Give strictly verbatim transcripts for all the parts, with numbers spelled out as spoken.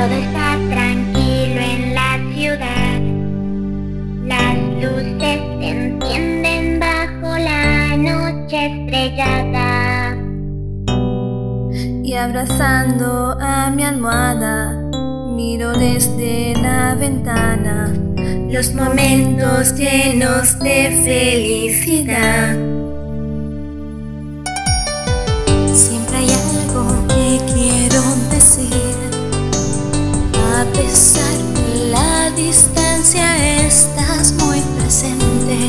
Todo está tranquilo en la ciudad. Las luces se encienden bajo la noche estrellada. Y abrazando a mi almohada, miro desde la ventana los momentos llenos de felicidad. Siempre hay algo que quiero decir, a pesar de la distancia estás muy presente.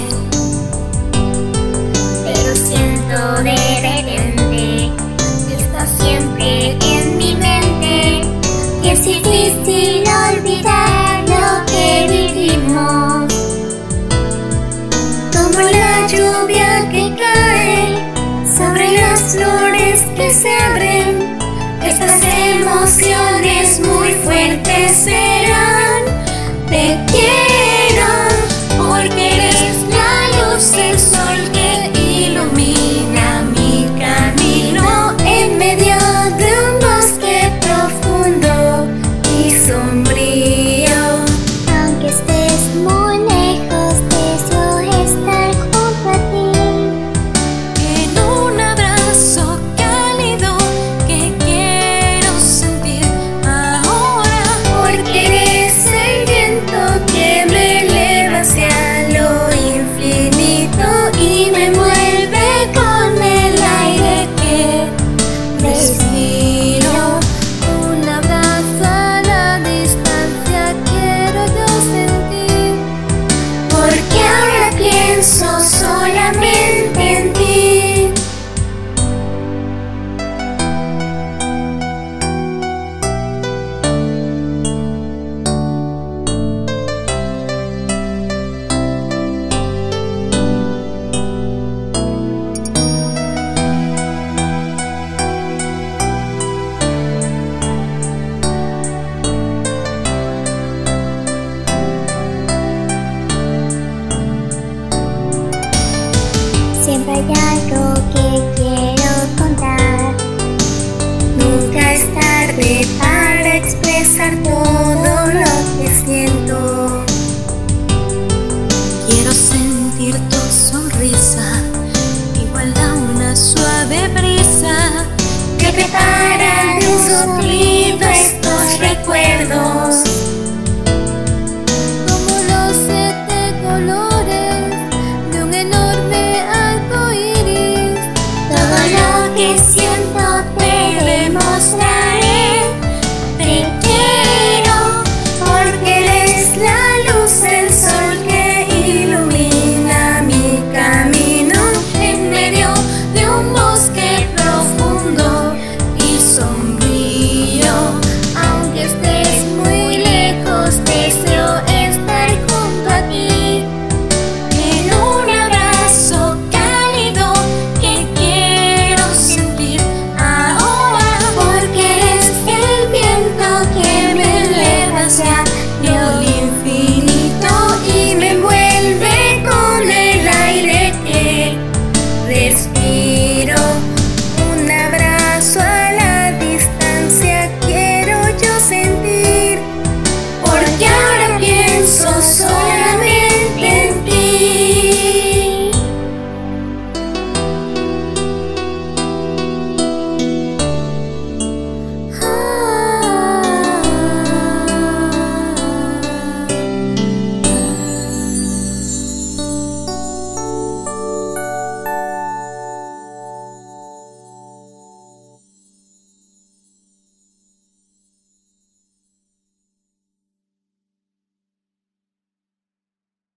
Pero siento de repente que estás siempre en mi mente, y es difícil olvidar lo que vivimos. Como la lluvia que cae sobre las flores que se abren